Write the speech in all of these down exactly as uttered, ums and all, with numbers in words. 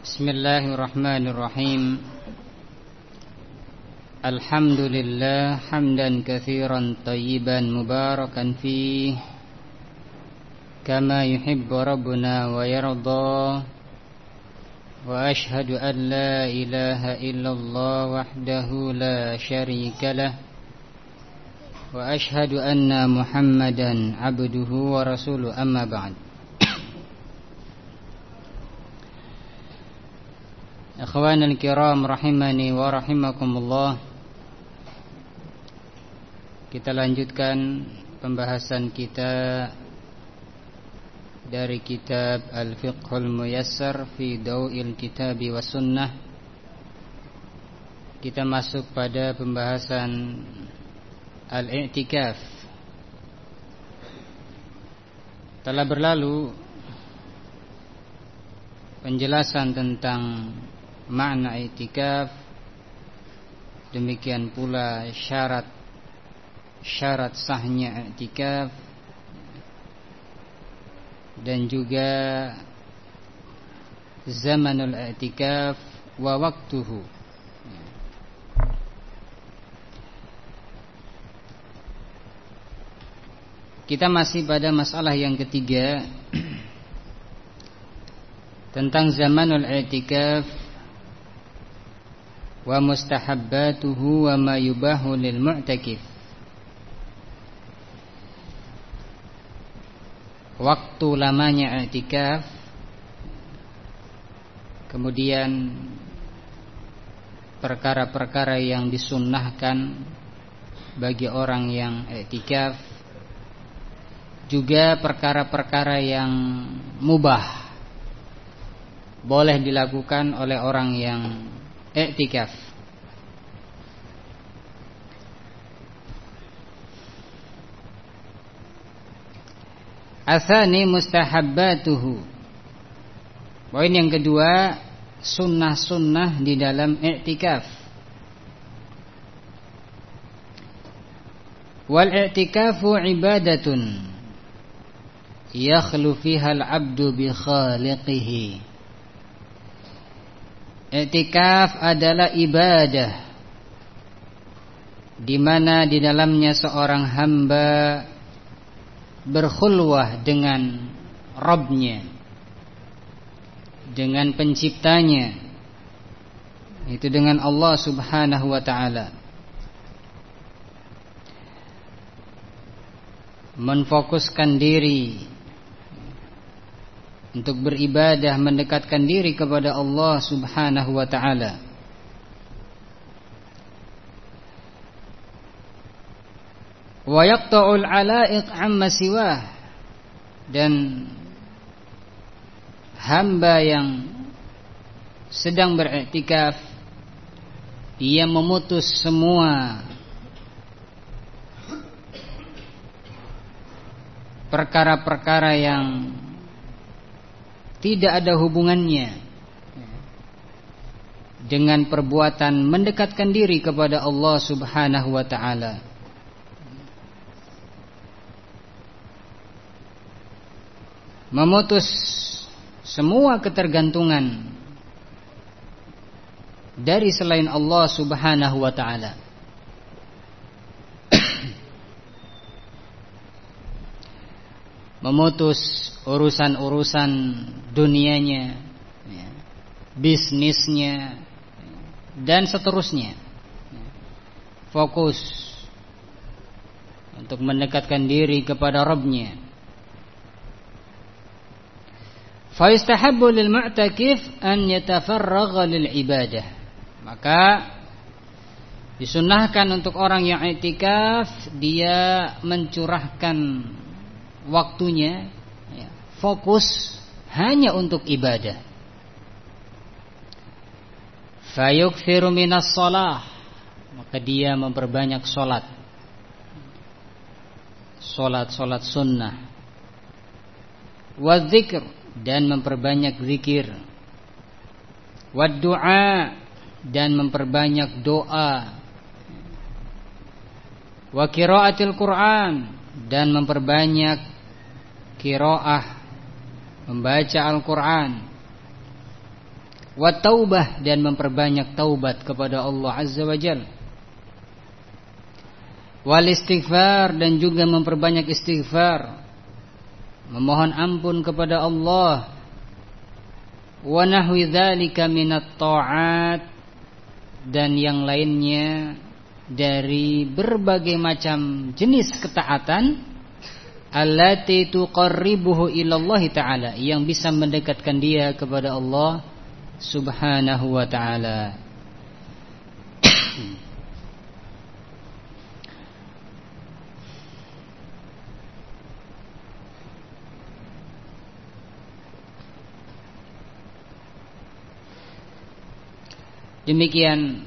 Bismillahirrahmanirrahim. Alhamdulillah hamdan katsiran tayyiban mubarakan fih kama yuhibbu rabbuna wa yarda. Wa ashhadu an la ilaha illallah wahdahu la syarika lah. Wa ashhadu anna Muhammadan abduhu wa rasuluh, amma ba'd. Ikhwanul kiram rahimani wa rahimakumullah. Kita lanjutkan pembahasan kita dari kitab Al-Fiqhul Muyassar fi Daw'il Kitabi wa Sunnah. Kita masuk pada pembahasan Al-I'tikaf. Telah berlalu penjelasan tentang makna i'tikaf, demikian pula syarat syarat sahnya i'tikaf, dan juga zamanul i'tikaf wa waktuhu. Kita masih pada masalah yang ketiga tentang zamanul i'tikaf wa mustahabbatuhu wa ma yubahu lil mu'takif. Waktu lamanya i'tikaf, kemudian perkara-perkara yang disunnahkan bagi orang yang i'tikaf, juga perkara-perkara yang mubah boleh dilakukan oleh orang yang i'tikaf. Atsani mustahabbatuhu. Poin yang kedua, sunnah-sunnah di dalam i'tikaf. Wal i'tikafu ibadatun yakhlu fiha al-'abdu bi khaliqihi. I'tikaf adalah ibadah di mana di dalamnya seorang hamba berkhulwah dengan Rabbnya, dengan penciptanya, itu dengan Allah subhanahu wa ta'ala. Menfokuskan diri untuk beribadah, mendekatkan diri kepada Allah subhanahu wa ta'ala. Wa yaqta'ul 'ala'iq 'amma siwah. Dan hamba yang sedang beriktikaf, ia memutus semua perkara-perkara yang tidak ada hubungannya dengan perbuatan mendekatkan diri kepada Allah subhanahu wa ta'ala. Memutus semua ketergantungan dari selain Allah subhanahu wa ta'ala. Memutus urusan-urusan dunianya, bisnisnya, dan seterusnya. Fokus untuk mendekatkan diri kepada Rabbnya. Fa yustahabbu lil mu'takif an yatafarragha lil ibadah. Maka disunnahkan untuk orang yang i'tikaf, dia mencurahkan waktunya, ya, fokus hanya untuk ibadah. Fayukthiru minas shalah, maka dia memperbanyak salat, salat-salat sunnah. Wa dzikr, dan memperbanyak zikir. Wa du'a, dan memperbanyak doa. Wa qiraatil Qur'an, dan memperbanyak qiraah, membaca Al-Quran. wa taubah, dan memperbanyak taubat kepada Allah Azza wa Jalla, wal istighfar, dan juga memperbanyak istighfar, memohon ampun kepada Allah, wa nahwi dzalika minat ta'at, dan yang lainnya dari berbagai macam jenis ketaatan, allati tuqarribuhu ilallahi ta'ala, yang bisa mendekatkan dia kepada Allah Subhanahu wa ta'ala. Demikian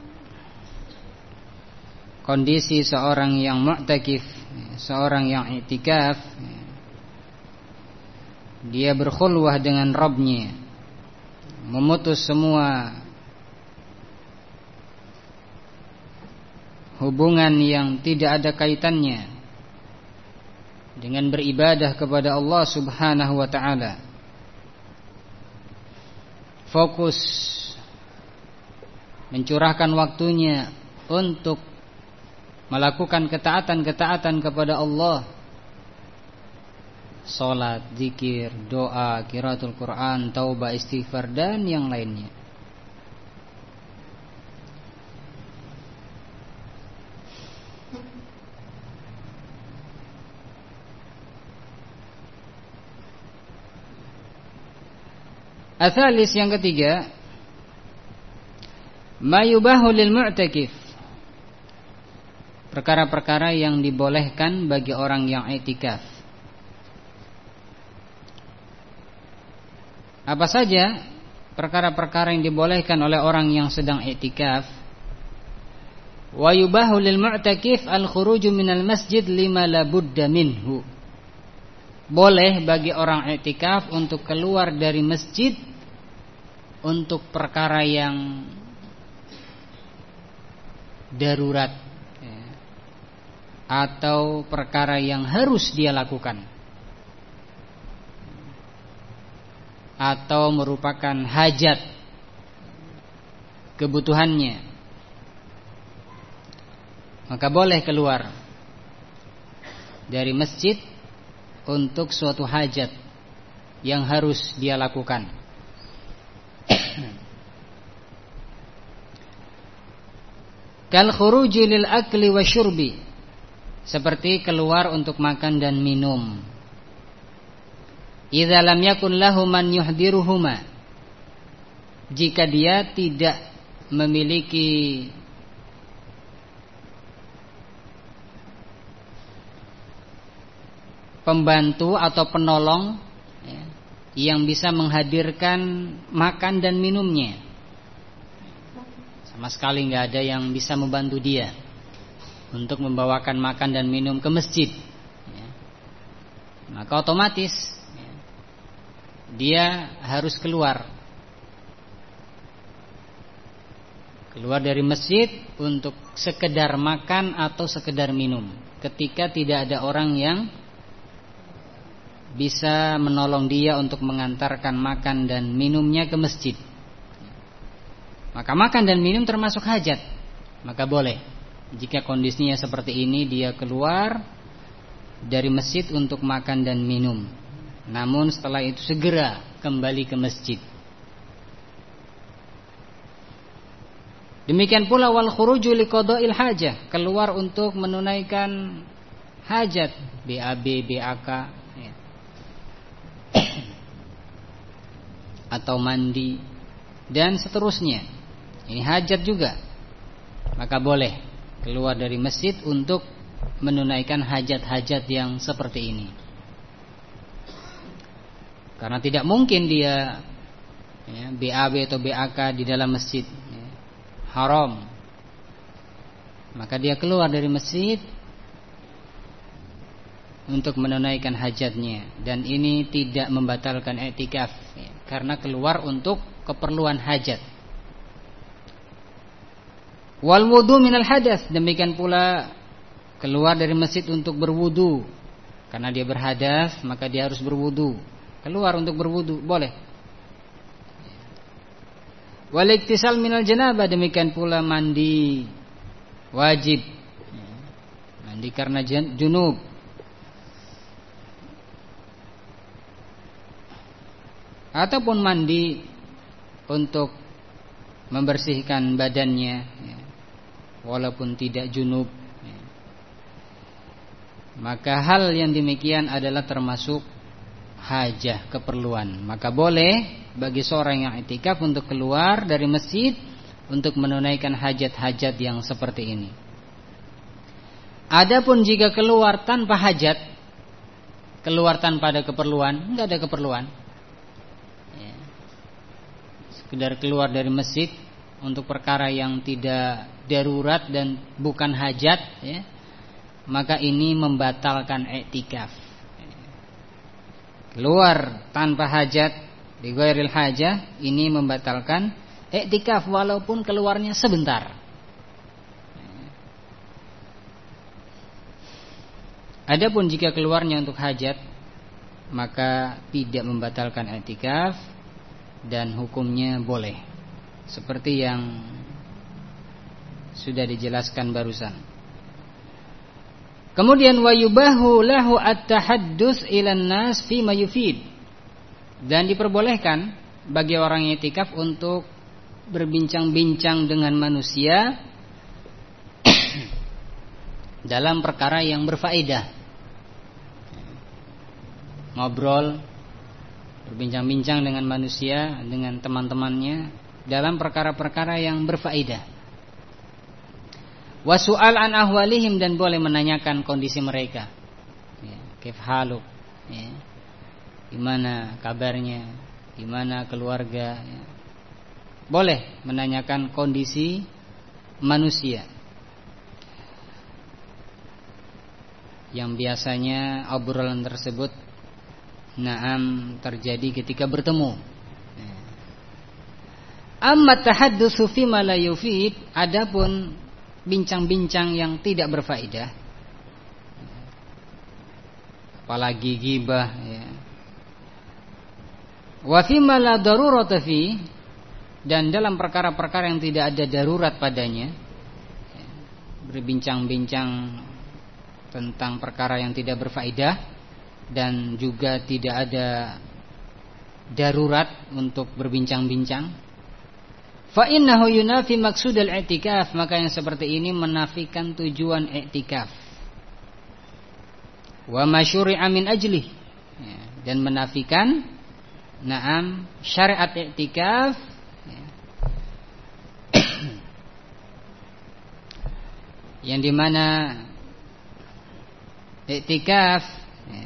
kondisi seorang yang mu'takif, seorang yang i'tikaf. Dia berkhulwah dengan Rabbnya, memutus semua hubungan yang tidak ada kaitannya dengan beribadah kepada Allah Subhanahu wa ta'ala. Fokus mencurahkan waktunya untuk melakukan ketaatan-ketaatan kepada Allah, salat, zikir, doa, qiraatul Quran, taubah, istighfar, dan yang lainnya. Atsalis, yang ketiga, ma yubahu lil mu'takif, perkara-perkara yang dibolehkan bagi orang yang i'tikaf. Apa saja perkara-perkara yang dibolehkan oleh orang yang sedang i'tikaf? Wa yubahu lil mu'takif al khuruju minal masjid lima la budda minhu. Boleh bagi orang i'tikaf untuk keluar dari masjid untuk perkara yang darurat, ya, atau perkara yang harus dia lakukan, atau merupakan hajat kebutuhannya, maka boleh keluar dari masjid untuk suatu hajat yang harus dia lakukan. Kal khuruji lil akli wa syurbi, seperti keluar untuk makan dan minum. Idza lam yakun lahu man yuhdiruhuma, jika dia tidak memiliki pembantu atau penolong, ya, yang bisa menghadirkan makan dan minumnya. Sama sekali nggak ada yang bisa membantu dia untuk membawakan makan dan minum ke masjid, ya. Maka otomatis, ya, dia harus keluar keluar dari masjid untuk sekedar makan atau sekedar minum, ketika tidak ada orang yang bisa menolong dia untuk mengantarkan makan dan minumnya ke masjid. Maka makan dan minum termasuk hajat, maka boleh jika kondisinya seperti ini dia keluar dari masjid untuk makan dan minum, namun setelah itu segera kembali ke masjid. Demikian pula wal khuruju liqada'il hajah, keluar untuk menunaikan hajat, B A B, B A K, ya, atau mandi dan seterusnya. Ini hajat juga, maka boleh keluar dari masjid untuk menunaikan hajat-hajat yang seperti ini. Karena tidak mungkin dia, ya, B A B atau B A K di dalam masjid, ya, haram. Maka dia keluar dari masjid untuk menunaikan hajatnya, dan ini tidak membatalkan i'tikaf, ya, karena keluar untuk keperluan hajat. Wal wudu minal hadas, demikian pula keluar dari masjid untuk berwudu, karena dia berhadas maka dia harus berwudu. Keluar untuk berwudu boleh. Wal iktisal minal janabah, demikian pula mandi wajib, mandi karena junub. Ataupun mandi untuk membersihkan badannya, walaupun tidak junub. Maka hal yang demikian adalah termasuk hajah, keperluan. Maka boleh bagi seorang yang i'tikaf untuk keluar dari masjid untuk menunaikan hajat-hajat yang seperti ini. Adapun jika keluar tanpa hajat, keluar tanpa ada keperluan, enggak ada keperluan, ya, sekedar keluar dari masjid untuk perkara yang tidak darurat dan bukan hajat, ya, maka ini membatalkan i'tikaf. Keluar tanpa hajat, di ghairil hajah, ini membatalkan i'tikaf walaupun keluarnya sebentar. Adapun jika keluarnya untuk hajat, maka tidak membatalkan i'tikaf dan hukumnya boleh, seperti yang sudah dijelaskan barusan. Kemudian wa yubahu lahu at-tahaddus ilan nas fi ma yufid, dan diperbolehkan bagi orang yang i'tikaf untuk berbincang-bincang dengan manusia dalam perkara yang berfaedah. Ngobrol, berbincang-bincang dengan manusia, dengan teman-temannya dalam perkara-perkara yang berfaedah. Wasu'al an ahwalihim, dan boleh menanyakan kondisi mereka, ya, kaif haluk, ya, gimana kabarnya, gimana keluarga, ya. Boleh menanyakan kondisi manusia, yang biasanya obrolan tersebut na'am terjadi ketika bertemu. Amma tahaddutsu fi ma la yufid, adapun bincang-bincang yang tidak berfaedah, apalagi ghibah, ya. Wa fi ma la darurata fi, dan dalam perkara-perkara yang tidak ada darurat padanya, ya, berbincang-bincang tentang perkara yang tidak berfaedah dan juga tidak ada darurat untuk berbincang-bincang. Fa innahu yunafi maqsudal i'tikaf, maka yang seperti ini menafikan tujuan i'tikaf. Wa ma syuri'a min ajlih, ya, dan menafikan na'am syariat i'tikaf, ya, yang dimana i'tikaf, ya,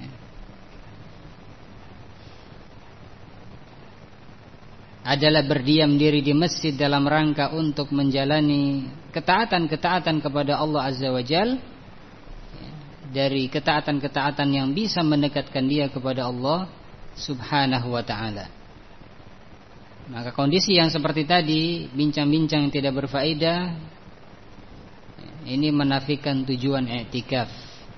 adalah berdiam diri di masjid dalam rangka untuk menjalani ketaatan-ketaatan kepada Allah Azza wa Jal, dari ketaatan-ketaatan yang bisa mendekatkan dia kepada Allah Subhanahu wa ta'ala. Maka kondisi yang seperti tadi, bincang-bincang yang tidak berfaedah, ini menafikan tujuan i'tikaf.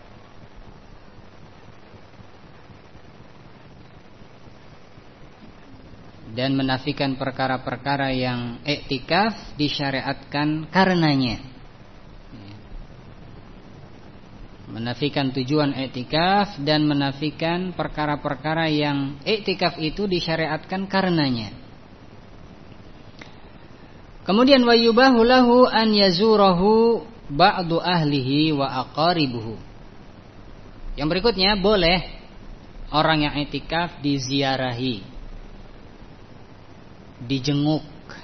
Dan menafikan perkara-perkara yang i'tikaf disyariatkan karenanya. Menafikan tujuan i'tikaf dan menafikan perkara-perkara yang i'tikaf itu disyariatkan karenanya. Kemudian wa yubahu lahu an yazurahu ba'du ahlihi wa aqaribuhu. Yang berikutnya, boleh orang yang i'tikaf diziarahi, dijenguk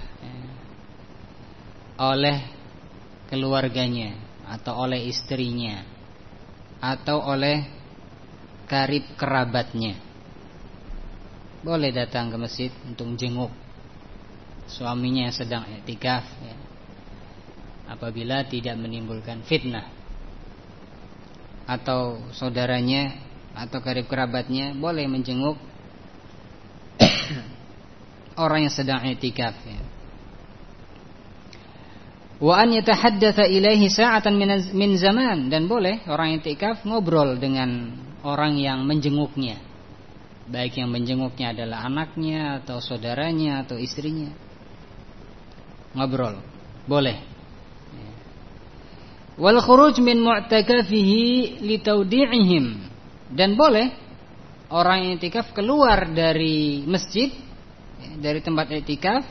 oleh keluarganya atau oleh istrinya atau oleh karib kerabatnya. Boleh datang ke masjid untuk jenguk suaminya yang sedang i'tikaf, ya, apabila tidak menimbulkan fitnah. Atau saudaranya atau karib kerabatnya boleh menjenguk orang yang sedang i'tikaf, ya. Wa an yatahaddatsa ilaihi sa'atan min zaman, dan boleh orang i'tikaf ngobrol dengan orang yang menjenguknya, baik yang menjenguknya adalah anaknya atau saudaranya atau istrinya. ngobrol, boleh. Wal khuruj min mu'takafihi li tawdi'ihim, dan boleh orang yang i'tikaf keluar dari masjid, dari tempat i'tikaf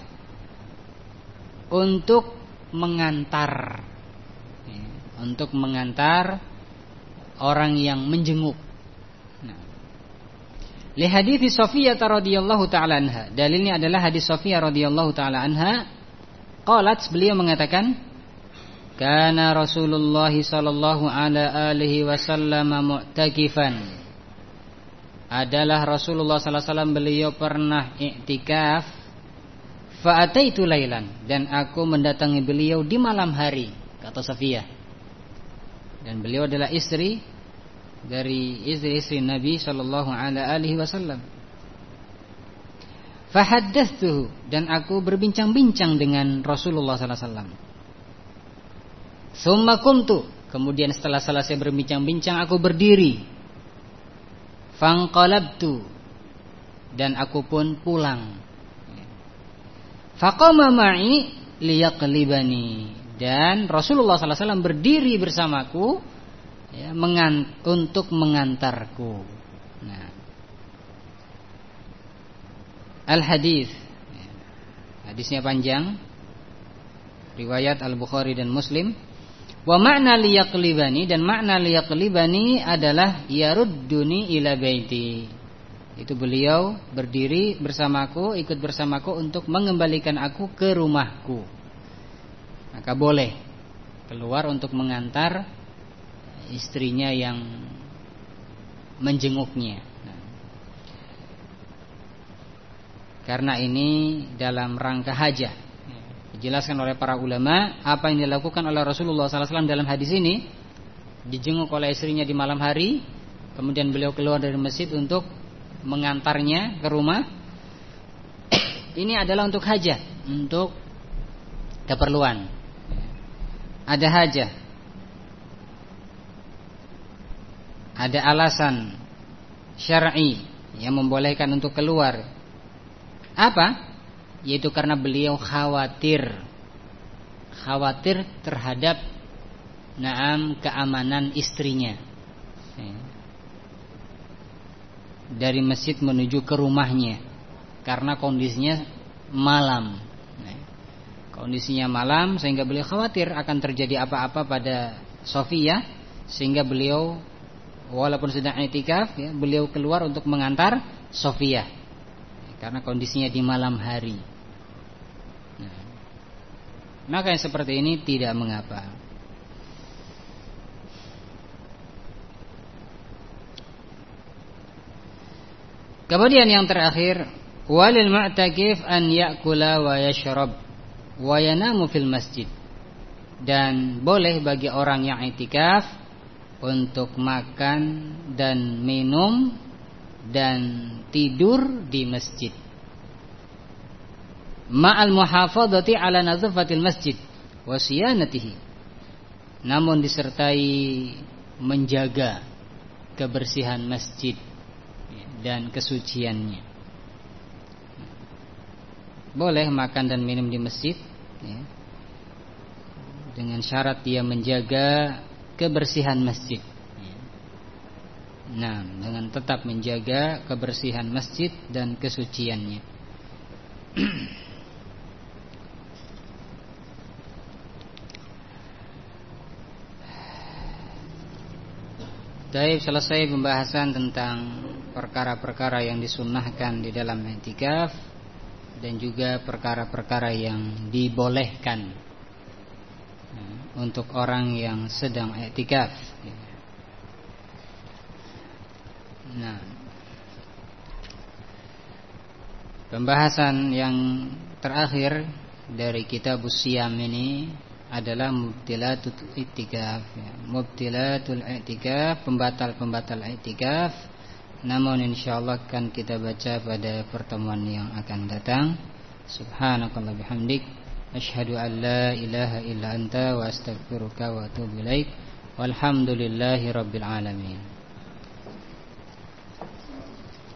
untuk mengantar, untuk mengantar orang yang menjenguk. Nah, li hadits Safiyah radhiyallahu taala anha, dalilnya adalah hadis Safiyah radhiyallahu taala anha. Qalat, beliau mengatakan, kana Rasulullah sallallahu alaihi wasallam mu'takifan, adalah Rasulullah sallallahu alaihi wasallam beliau pernah i'tikaf. Fa ataitu lailan, dan aku mendatangi beliau di malam hari, kata Safiyah. Dan beliau adalah istri dari istri-istri Nabi sallallahu alaihi wasallam. Fa haddathtuhu, dan aku berbincang-bincang dengan Rasulullah sallallahu alaihi wasallam. Tsumma qumtu, kemudian setelah selesai berbincang-bincang aku berdiri. Fanqalabtu, dan aku pun pulang. Faqama ma'i liyaqlibani, dan Rasulullah sallallahu alaihi wasallam berdiri bersamaku, ya, mengant- untuk mengantarku. Nah, al-hadis, hadisnya panjang, riwayat Al-Bukhari dan Muslim. Wa makna liyaqlibani, dan makna liyaqlibani adalah yarudduni ila baiti. Itu beliau berdiri bersamaku, ikut bersamaku untuk mengembalikan aku ke rumahku. Maka boleh keluar untuk mengantar istrinya yang menjenguknya. Nah, karena ini dalam rangka hajah. Dijelaskan oleh para ulama apa yang dilakukan oleh Rasulullah sallallahu alaihi wasallam dalam hadis ini. Dijenguk oleh istrinya di malam hari, kemudian beliau keluar dari masjid untuk mengantarnya ke rumah. Ini adalah untuk hajah, untuk keperluan. Ada hajah, ada alasan syar'i yang membolehkan untuk keluar. Apa? Yaitu karena beliau khawatir Khawatir terhadap Naam keamanan istrinya, dari masjid menuju ke rumahnya, karena kondisinya malam. Kondisinya malam, sehingga beliau khawatir akan terjadi apa-apa pada Safiyah, sehingga beliau walaupun sedang i'tikaf, ya, beliau keluar untuk mengantar Safiyah, karena kondisinya di malam hari. Maka yang seperti ini tidak mengapa. Kemudian yang terakhir, walil mu'takif an ya'kula wa yashrab wa yanamu fil masjid, dan boleh bagi orang yang i'tikaf untuk makan dan minum dan tidur di masjid. Ma'al muhafadhati ala nadzafatil masjid wa siyanatihi, namun disertai menjaga kebersihan masjid dan kesuciannya. Boleh makan dan minum di masjid, ya, dengan syarat dia menjaga kebersihan masjid. Nah, dengan tetap menjaga kebersihan masjid dan kesuciannya. Baik, selesai pembahasan tentang perkara-perkara yang disunnahkan di dalam i'tikaf dan juga perkara-perkara yang dibolehkan untuk orang yang sedang i'tikaf. Nah, pembahasan yang terakhir dari Kitabus Shiyam ini adalah mubtilatul i'tikaf, ya. Mubtilatul i'tikaf, pembatal-pembatal i'tikaf. Namun insyaallah akan kita baca pada pertemuan yang akan datang. Subhanakallah bihamdik, asyhadu an la ilaha illa anta wa astaghfiruka wa atubu ilaik. Walhamdulillahi rabbil alamin.